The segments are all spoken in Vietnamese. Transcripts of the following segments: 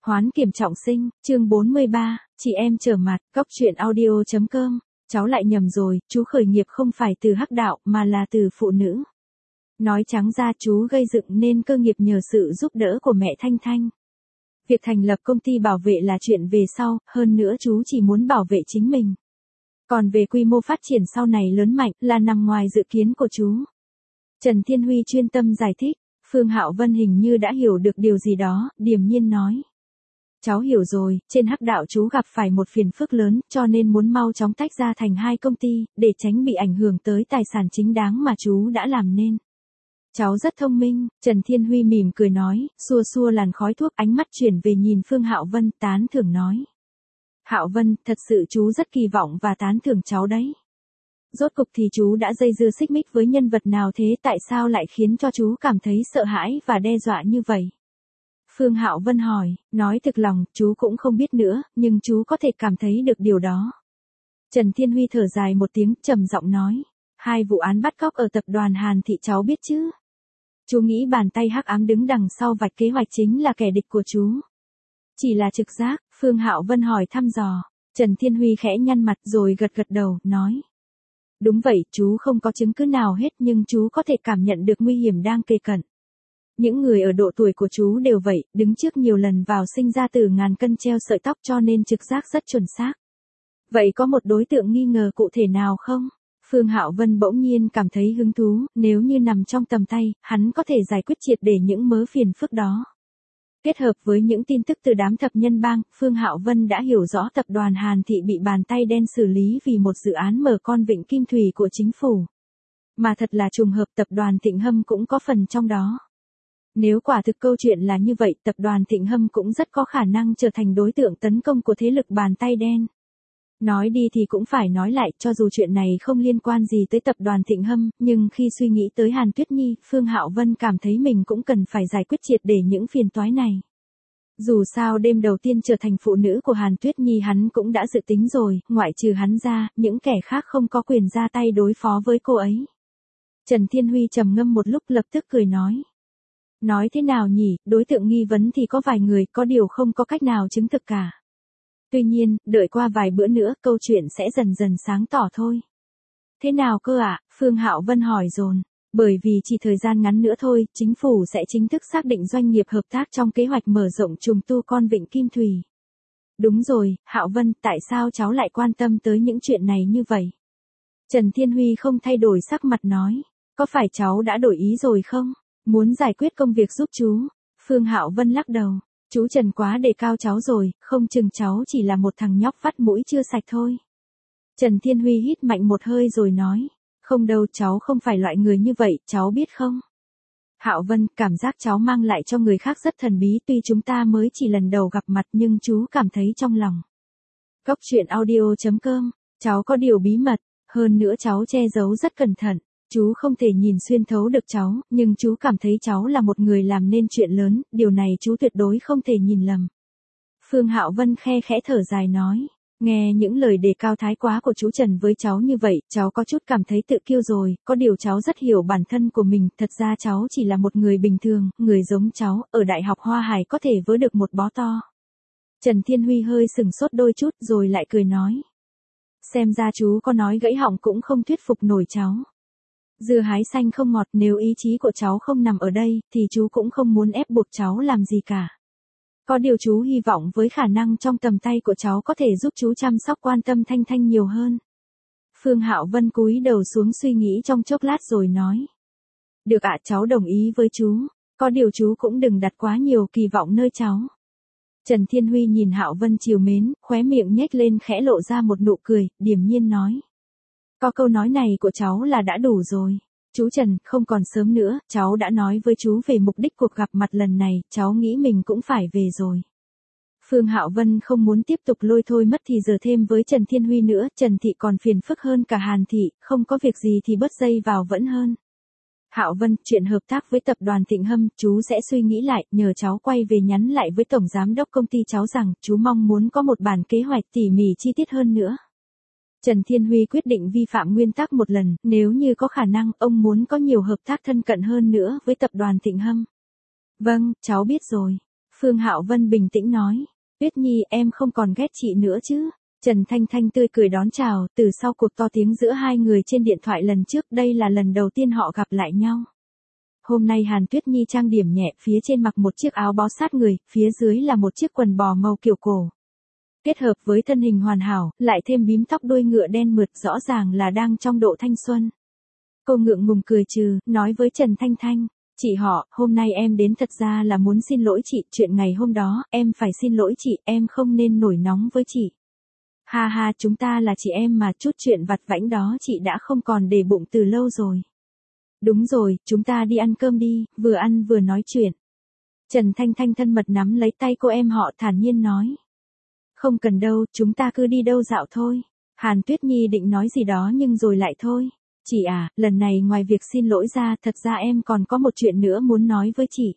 Hoán kiểm trọng sinh, chương 43, chị em trở mặt, góc truyện audio.com. Cháu lại nhầm rồi, chú khởi nghiệp không phải từ hắc đạo mà là từ phụ nữ. Nói trắng ra chú gây dựng nên cơ nghiệp nhờ sự giúp đỡ của mẹ Thanh Thanh. Việc thành lập công ty bảo vệ là chuyện về sau, hơn nữa chú chỉ muốn bảo vệ chính mình. Còn về quy mô phát triển sau này lớn mạnh là nằm ngoài dự kiến của chú. Trần Thiên Huy chuyên tâm giải thích, Phương Hạo Vân hình như đã hiểu được điều gì đó, điềm nhiên nói. Cháu hiểu rồi, trên hắc đạo chú gặp phải một phiền phức lớn, cho nên muốn mau chóng tách ra thành hai công ty, để tránh bị ảnh hưởng tới tài sản chính đáng mà chú đã làm nên. Cháu rất thông minh, Trần Thiên Huy mỉm cười nói, xua xua làn khói thuốc, ánh mắt chuyển về nhìn Phương Hạo Vân, tán thưởng nói. Hạo Vân, thật sự chú rất kỳ vọng và tán thưởng cháu đấy. Rốt cục thì chú đã dây dưa xích mích với nhân vật nào thế, tại sao lại khiến cho chú cảm thấy sợ hãi và đe dọa như vậy? Phương Hạo Vân hỏi, nói thực lòng, chú cũng không biết nữa, nhưng chú có thể cảm thấy được điều đó. Trần Thiên Huy thở dài một tiếng, trầm giọng nói, hai vụ án bắt cóc ở tập đoàn Hàn Thị cháu biết chứ? Chú nghĩ bàn tay hắc ám đứng đằng sau vạch kế hoạch chính là kẻ địch của chú. Chỉ là trực giác, Phương Hạo Vân hỏi thăm dò. Trần Thiên Huy khẽ nhăn mặt rồi gật gật đầu, nói. Đúng vậy, chú không có chứng cứ nào hết nhưng chú có thể cảm nhận được nguy hiểm đang kề cận. Những người ở độ tuổi của chú đều vậy, đứng trước nhiều lần vào sinh ra từ ngàn cân treo sợi tóc cho nên trực giác rất chuẩn xác. Vậy có một đối tượng nghi ngờ cụ thể nào không? Phương Hạo Vân bỗng nhiên cảm thấy hứng thú, nếu như nằm trong tầm tay, hắn có thể giải quyết triệt để những mớ phiền phức đó. Kết hợp với những tin tức từ đám thập nhân bang, Phương Hạo Vân đã hiểu rõ tập đoàn Hàn Thị bị bàn tay đen xử lý vì một dự án mở con vịnh Kim Thủy của chính phủ. Mà thật là trùng hợp, tập đoàn Thịnh Hâm cũng có phần trong đó. Nếu quả thực câu chuyện là như vậy, tập đoàn Thịnh Hâm cũng rất có khả năng trở thành đối tượng tấn công của thế lực bàn tay đen. Nói đi thì cũng phải nói lại, cho dù chuyện này không liên quan gì tới tập đoàn Thịnh Hâm, nhưng khi suy nghĩ tới Hàn Tuyết Nhi, Phương Hạo Vân cảm thấy mình cũng cần phải giải quyết triệt để những phiền toái này. Dù sao đêm đầu tiên trở thành phụ nữ của Hàn Tuyết Nhi hắn cũng đã dự tính rồi, ngoại trừ hắn ra, những kẻ khác không có quyền ra tay đối phó với cô ấy. Trần Thiên Huy trầm ngâm một lúc lập tức cười nói. Nói thế nào nhỉ, đối tượng nghi vấn thì có vài người, có điều không có cách nào chứng thực cả. Tuy nhiên, đợi qua vài bữa nữa, câu chuyện sẽ dần dần sáng tỏ thôi. Thế nào cơ ạ? Phương Hạo Vân hỏi dồn. Bởi vì chỉ thời gian ngắn nữa thôi, chính phủ sẽ chính thức xác định doanh nghiệp hợp tác trong kế hoạch mở rộng trùng tu con vịnh Kim Thủy. Đúng rồi, Hạo Vân, tại sao cháu lại quan tâm tới những chuyện này như vậy? Trần Thiên Huy không thay đổi sắc mặt nói. Có phải cháu đã đổi ý rồi không? Muốn giải quyết công việc giúp chú? Phương Hạo Vân lắc đầu. Chú Trần quá đề cao cháu rồi, không chừng cháu chỉ là một thằng nhóc vắt mũi chưa sạch thôi. Trần Thiên Huy hít mạnh một hơi rồi nói. Không đâu, cháu không phải loại người như vậy, cháu biết không? Hạo Vân, cảm giác cháu mang lại cho người khác rất thần bí, tuy chúng ta mới chỉ lần đầu gặp mặt nhưng chú cảm thấy trong lòng. Góc truyện audio.com, cháu có điều bí mật, hơn nữa cháu che giấu rất cẩn thận. Chú không thể nhìn xuyên thấu được cháu, nhưng chú cảm thấy cháu là một người làm nên chuyện lớn, điều này chú tuyệt đối không thể nhìn lầm. Phương Hạo Vân khe khẽ thở dài nói, nghe những lời đề cao thái quá của chú Trần với cháu như vậy, cháu có chút cảm thấy tự kiêu rồi, có điều cháu rất hiểu bản thân của mình, thật ra cháu chỉ là một người bình thường, người giống cháu, ở Đại học Hoa Hải có thể vớ được một bó to. Trần Thiên Huy hơi sừng sốt đôi chút rồi lại cười nói. Xem ra chú có nói gãy họng cũng không thuyết phục nổi cháu. Dưa hái xanh không ngọt, nếu ý chí của cháu không nằm ở đây, thì chú cũng không muốn ép buộc cháu làm gì cả. Có điều chú hy vọng với khả năng trong tầm tay của cháu có thể giúp chú chăm sóc quan tâm Thanh Thanh nhiều hơn. Phương Hạo Vân cúi đầu xuống suy nghĩ trong chốc lát rồi nói. Được ạ, cháu đồng ý với chú, có điều chú cũng đừng đặt quá nhiều kỳ vọng nơi cháu. Trần Thiên Huy nhìn Hạo Vân trìu mến, khóe miệng nhếch lên khẽ lộ ra một nụ cười, điềm nhiên nói. Có câu nói này của cháu là đã đủ rồi. Chú Trần, không còn sớm nữa, cháu đã nói với chú về mục đích cuộc gặp mặt lần này, cháu nghĩ mình cũng phải về rồi. Phương Hạo Vân không muốn tiếp tục lôi thôi mất thì giờ thêm với Trần Thiên Huy nữa, Trần Thị còn phiền phức hơn cả Hàn Thị, không có việc gì thì bớt dây vào vẫn hơn. Hạo Vân, chuyện hợp tác với tập đoàn Thịnh Hâm, chú sẽ suy nghĩ lại, nhờ cháu quay về nhắn lại với tổng giám đốc công ty cháu rằng, chú mong muốn có một bản kế hoạch tỉ mỉ chi tiết hơn nữa. Trần Thiên Huy quyết định vi phạm nguyên tắc một lần, nếu như có khả năng, ông muốn có nhiều hợp tác thân cận hơn nữa với tập đoàn Thịnh Hâm. Vâng, cháu biết rồi. Phương Hạo Vân bình tĩnh nói. Tuyết Nhi, em không còn ghét chị nữa chứ? Trần Thanh Thanh tươi cười đón chào, từ sau cuộc to tiếng giữa hai người trên điện thoại lần trước, đây là lần đầu tiên họ gặp lại nhau. Hôm nay Hàn Tuyết Nhi trang điểm nhẹ, phía trên mặc một chiếc áo bó sát người, phía dưới là một chiếc quần bò màu kiểu cổ. Kết hợp với thân hình hoàn hảo, lại thêm bím tóc đuôi ngựa đen mượt, rõ ràng là đang trong độ thanh xuân. Cô ngượng ngùng cười trừ, nói với Trần Thanh Thanh. Chị họ, hôm nay em đến thật ra là muốn xin lỗi chị, chuyện ngày hôm đó, em phải xin lỗi chị, em không nên nổi nóng với chị. Ha ha, chúng ta là chị em mà, chút chuyện vặt vãnh đó chị đã không còn để bụng từ lâu rồi. Đúng rồi, chúng ta đi ăn cơm đi, vừa ăn vừa nói chuyện. Trần Thanh Thanh thân mật nắm lấy tay cô em họ thản nhiên nói. Không cần đâu, chúng ta cứ đi đâu dạo thôi. Hàn Tuyết Nhi định nói gì đó nhưng rồi lại thôi. Chị à, lần này ngoài việc xin lỗi ra, thật ra em còn có một chuyện nữa muốn nói với chị.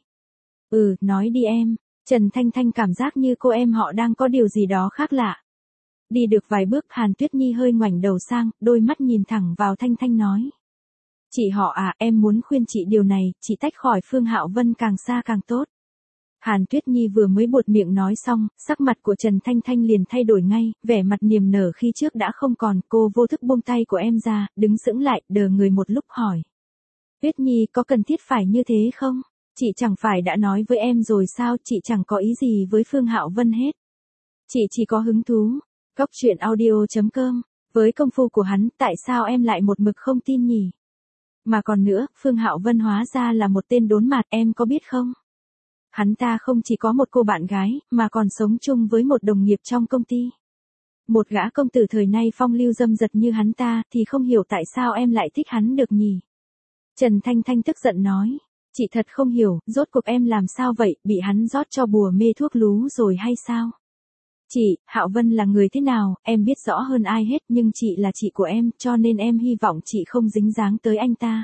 Nói đi em. Trần Thanh Thanh cảm giác như cô em họ đang có điều gì đó khác lạ. Đi được vài bước, Hàn Tuyết Nhi hơi ngoảnh đầu sang, đôi mắt nhìn thẳng vào Thanh Thanh nói. Chị họ à, em muốn khuyên chị điều này, chị tách khỏi Phương Hạo Vân càng xa càng tốt. Hàn Tuyết Nhi vừa mới buột miệng nói xong, sắc mặt của Trần Thanh Thanh liền thay đổi ngay, vẻ mặt niềm nở khi trước đã không còn, cô vô thức buông tay của em ra, đứng sững lại, đờ người một lúc hỏi. Tuyết Nhi, có cần thiết phải như thế không? Chị chẳng phải đã nói với em rồi sao, chị chẳng có ý gì với Phương Hạo Vân hết. Chị chỉ có hứng thú. Góc truyện audio.com, với công phu của hắn, tại sao em lại một mực không tin nhỉ? Mà còn nữa, Phương Hạo Vân hóa ra là một tên đốn mạt, em có biết không? Hắn ta không chỉ có một cô bạn gái, mà còn sống chung với một đồng nghiệp trong công ty. Một gã công tử thời nay phong lưu dâm dật như hắn ta, thì không hiểu tại sao em lại thích hắn được nhỉ? Trần Thanh Thanh tức giận nói. Chị thật không hiểu, rốt cuộc em làm sao vậy, bị hắn rót cho bùa mê thuốc lú rồi hay sao? Chị, Hạo Vân là người thế nào, em biết rõ hơn ai hết, nhưng chị là chị của em, cho nên em hy vọng chị không dính dáng tới anh ta.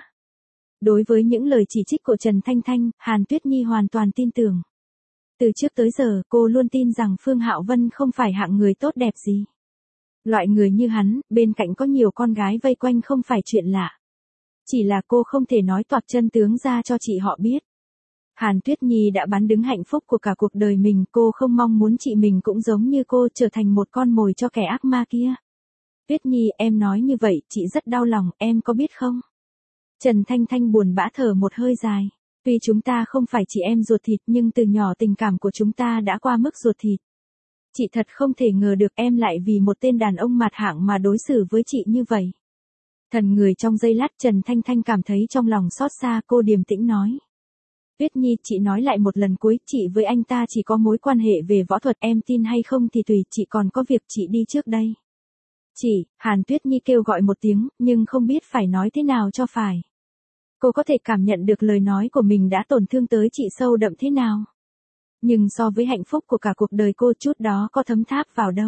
Đối với những lời chỉ trích của Trần Thanh Thanh, Hàn Tuyết Nhi hoàn toàn tin tưởng. Từ trước tới giờ, cô luôn tin rằng Phương Hạo Vân không phải hạng người tốt đẹp gì. Loại người như hắn, bên cạnh có nhiều con gái vây quanh không phải chuyện lạ. Chỉ là cô không thể nói toạc chân tướng ra cho chị họ biết. Hàn Tuyết Nhi đã bán đứng hạnh phúc của cả cuộc đời mình, cô không mong muốn chị mình cũng giống như cô trở thành một con mồi cho kẻ ác ma kia. Tuyết Nhi, em nói như vậy, chị rất đau lòng, em có biết không? Trần Thanh Thanh buồn bã thở một hơi dài. Tuy chúng ta không phải chị em ruột thịt nhưng từ nhỏ tình cảm của chúng ta đã qua mức ruột thịt. Chị thật không thể ngờ được em lại vì một tên đàn ông mạt hạng mà đối xử với chị như vậy. Thần người trong giây lát, Trần Thanh Thanh cảm thấy trong lòng xót xa, cô điềm tĩnh nói. Tuyết Nhi, chị nói lại một lần cuối, chị với anh ta chỉ có mối quan hệ về võ thuật, em tin hay không thì tùy, chị còn có việc, chị đi trước đây. Chị, Hàn Tuyết Nhi kêu gọi một tiếng, nhưng không biết phải nói thế nào cho phải. Cô có thể cảm nhận được lời nói của mình đã tổn thương tới chị sâu đậm thế nào. Nhưng so với hạnh phúc của cả cuộc đời cô, chút đó có thấm tháp vào đâu.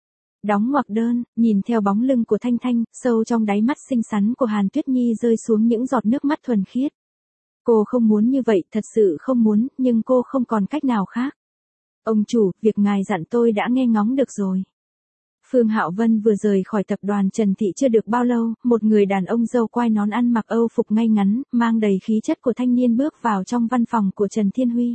Đóng ngoặc đơn, nhìn theo bóng lưng của Thanh Thanh, sâu trong đáy mắt xinh xắn của Hàn Tuyết Nhi rơi xuống những giọt nước mắt thuần khiết. Cô không muốn như vậy, thật sự không muốn, nhưng cô không còn cách nào khác. Ông chủ, việc ngài dặn tôi đã nghe ngóng được rồi. Phương Hạo Vân vừa rời khỏi tập đoàn Trần Thị chưa được bao lâu, một người đàn ông râu quai nón ăn mặc Âu phục ngay ngắn, mang đầy khí chất của thanh niên bước vào trong văn phòng của Trần Thiên Huy.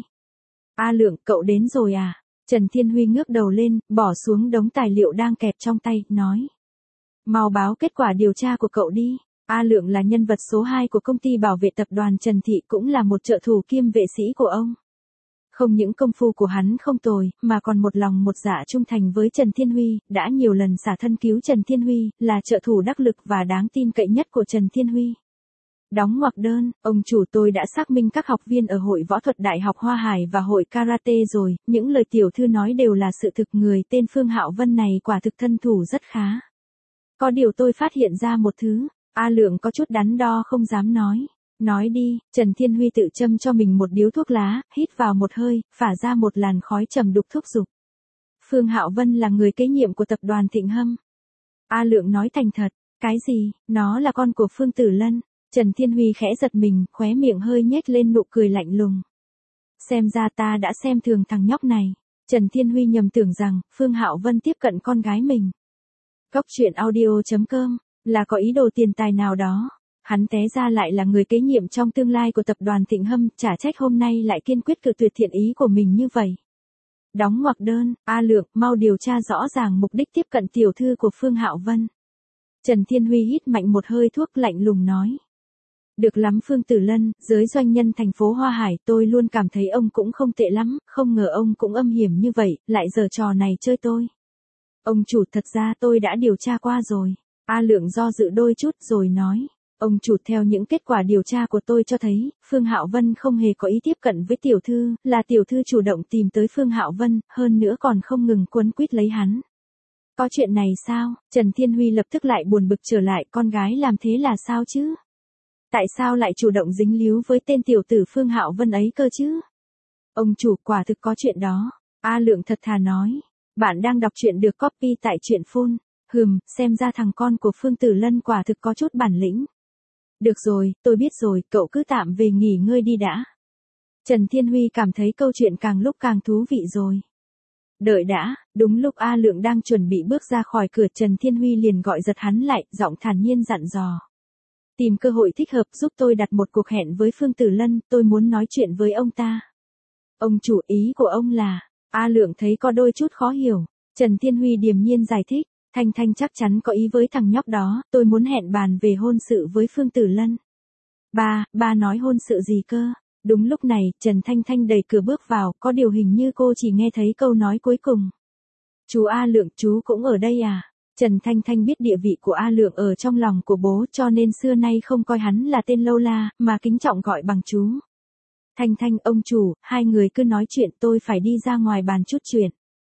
A Lượng, cậu đến rồi à? Trần Thiên Huy ngước đầu lên, bỏ xuống đống tài liệu đang kẹp trong tay, nói. Mau báo kết quả điều tra của cậu đi. A Lượng là nhân vật số 2 của công ty bảo vệ tập đoàn Trần Thị, cũng là một trợ thủ kiêm vệ sĩ của ông. Không những công phu của hắn không tồi, mà còn một lòng một dạ trung thành với Trần Thiên Huy, đã nhiều lần xả thân cứu Trần Thiên Huy, là trợ thủ đắc lực và đáng tin cậy nhất của Trần Thiên Huy. Đóng ngoặc đơn, ông chủ, tôi đã xác minh các học viên ở Hội Võ thuật Đại học Hoa Hải và Hội Karate rồi, những lời tiểu thư nói đều là sự thực, người tên Phương Hạo Vân này quả thực thân thủ rất khá. Có điều tôi phát hiện ra một thứ, A Lượng có chút đắn đo không dám nói. Nói đi, Trần Thiên Huy tự châm cho mình một điếu thuốc lá, hít vào một hơi, phả ra một làn khói trầm đục thúc giục. Phương Hạo Vân là người kế nhiệm của tập đoàn Thịnh Hâm. A Lượng nói thành thật, cái gì, nó là con của Phương Tử Lân. Trần Thiên Huy khẽ giật mình, khóe miệng hơi nhếch lên nụ cười lạnh lùng. Xem ra ta đã xem thường thằng nhóc này. Trần Thiên Huy nhầm tưởng rằng, Phương Hạo Vân tiếp cận con gái mình. Góc truyện audio.com, là có ý đồ tiền tài nào đó. Hắn té ra lại là người kế nhiệm trong tương lai của tập đoàn Thịnh Hâm, chả trách hôm nay lại kiên quyết cự tuyệt thiện ý của mình như vậy. Đóng ngoặc đơn, A Lượng, mau điều tra rõ ràng mục đích tiếp cận tiểu thư của Phương Hạo Vân. Trần Thiên Huy hít mạnh một hơi thuốc lạnh lùng nói. Được lắm Phương Tử Lân, giới doanh nhân thành phố Hoa Hải, tôi luôn cảm thấy ông cũng không tệ lắm, không ngờ ông cũng âm hiểm như vậy, lại giở trò này chơi tôi. Ông chủ, thật ra tôi đã điều tra qua rồi. A Lượng do dự đôi chút rồi nói. Ông chủ, theo những kết quả điều tra của tôi cho thấy, Phương Hạo Vân không hề có ý tiếp cận với tiểu thư, là tiểu thư chủ động tìm tới Phương Hạo Vân, hơn nữa còn không ngừng quấn quýt lấy hắn. Có chuyện này sao? Trần Thiên Huy lập tức lại buồn bực trở lại, con gái làm thế là sao chứ? Tại sao lại chủ động dính líu với tên tiểu tử Phương Hạo Vân ấy cơ chứ? Ông chủ, quả thực có chuyện đó. A Lượng thật thà nói. Bạn đang đọc truyện được copy tại truyện phone. Xem ra thằng con của Phương Tử Lân quả thực có chút bản lĩnh. Được rồi, tôi biết rồi, cậu cứ tạm về nghỉ ngơi đi đã. Trần Thiên Huy cảm thấy câu chuyện càng lúc càng thú vị rồi. Đợi đã, đúng lúc A Lượng đang chuẩn bị bước ra khỏi cửa, Trần Thiên Huy liền gọi giật hắn lại, giọng thản nhiên dặn dò. Tìm cơ hội thích hợp giúp tôi đặt một cuộc hẹn với Phương Tử Lân, tôi muốn nói chuyện với ông ta. Ông chủ, ý của ông là, A Lượng thấy có đôi chút khó hiểu. Trần Thiên Huy điềm nhiên giải thích, Thanh Thanh chắc chắn có ý với thằng nhóc đó, tôi muốn hẹn bàn về hôn sự với Phương Tử Lân. Ba nói hôn sự gì cơ? Đúng lúc này, Trần Thanh Thanh đẩy cửa bước vào, có điều hình như cô chỉ nghe thấy câu nói cuối cùng. Chú A Lượng, chú cũng ở đây à? Trần Thanh Thanh biết địa vị của A Lượng ở trong lòng của bố, cho nên xưa nay không coi hắn là tên lâu la, mà kính trọng gọi bằng chú. Thanh Thanh, ông chủ, hai người cứ nói chuyện, tôi phải đi ra ngoài bàn chút chuyện.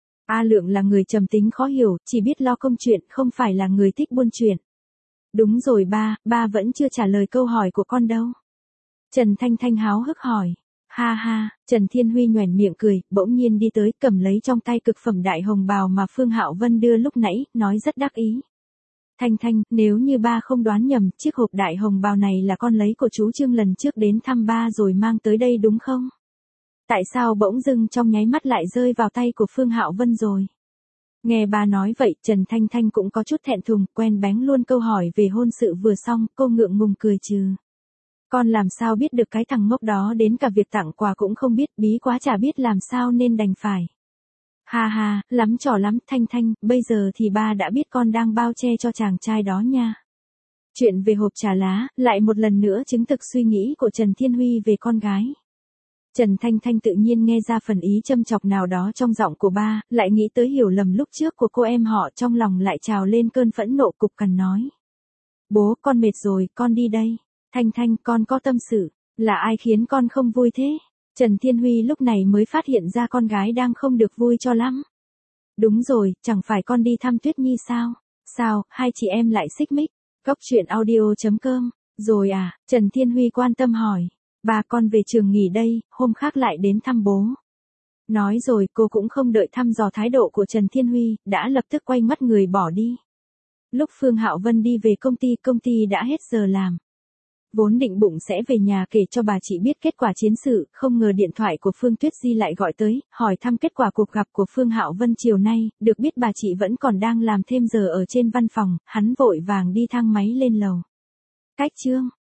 A Lượng là người trầm tính khó hiểu, chỉ biết lo công chuyện, không phải là người thích buôn chuyện. Đúng rồi ba vẫn chưa trả lời câu hỏi của con đâu. Trần Thanh Thanh háo hức hỏi. Ha ha, Trần Thiên Huy nhoẻn miệng cười, bỗng nhiên đi tới, cầm lấy trong tay cực phẩm đại hồng bào mà Phương Hạo Vân đưa lúc nãy, nói rất đắc ý. Thanh Thanh, nếu như ba không đoán nhầm, chiếc hộp đại hồng bào này là con lấy của chú Trương lần trước đến thăm ba rồi mang tới đây đúng không? Tại sao bỗng dưng trong nháy mắt lại rơi vào tay của Phương Hạo Vân rồi? Nghe ba nói vậy, Trần Thanh Thanh cũng có chút thẹn thùng, quen bén luôn câu hỏi về hôn sự vừa xong, cô ngượng ngùng cười trừ. Con làm sao biết được cái thằng ngốc đó đến cả việc tặng quà cũng không biết, bí quá chả biết làm sao nên đành phải. Ha ha, lắm trò lắm, Thanh Thanh, bây giờ thì ba đã biết con đang bao che cho chàng trai đó nha. Chuyện về hộp trà lá, lại một lần nữa chứng thực suy nghĩ của Trần Thiên Huy về con gái. Trần Thanh Thanh tự nhiên nghe ra phần ý châm chọc nào đó trong giọng của ba, lại nghĩ tới hiểu lầm lúc trước của cô em họ, trong lòng lại trào lên cơn phẫn nộ, cục cằn nói. Bố, con mệt rồi, con đi đây. Thanh Thanh, con có tâm sự, là ai khiến con không vui thế? Trần Thiên Huy lúc này mới phát hiện ra con gái đang không được vui cho lắm. Đúng rồi, chẳng phải con đi thăm Tuyết Nhi sao? Sao, hai chị em lại xích mích? Cóc truyện audio.com. Rồi à, Trần Thiên Huy quan tâm hỏi. Ba, con về trường nghỉ đây, hôm khác lại đến thăm bố. Nói rồi cô cũng không đợi thăm dò thái độ của Trần Thiên Huy, đã lập tức quay mắt người bỏ đi. Lúc Phương Hạo Vân đi về công ty đã hết giờ làm. Vốn định bụng sẽ về nhà kể cho bà chị biết kết quả chiến sự, không ngờ điện thoại của Phương Tuyết Di lại gọi tới, hỏi thăm kết quả cuộc gặp của Phương Hạo Vân chiều nay, được biết bà chị vẫn còn đang làm thêm giờ ở trên văn phòng, hắn vội vàng đi thang máy lên lầu. Cách chương